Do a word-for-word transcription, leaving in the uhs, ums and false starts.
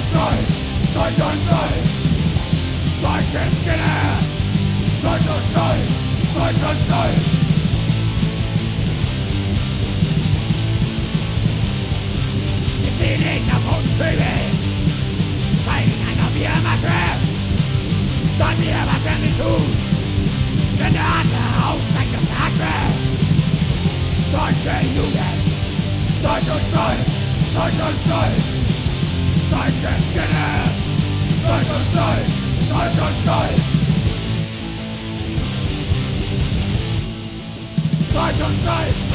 Stolz, Deutschland stolz, Deutschland Skinner, Deutschland stolz, Deutschland stolz. Wir stehen nicht auf roten Flügeln, zeigen einer Biermasche, sollen wir, was wir nicht tun, wenn der Adler aufsteigt auf der Asche. Deutsche Jugend, Deutschland stolz, Deutschland stolz, Deutsche Skinner, Deutschland stolz, Deutschland stolz. Deutschland stolz.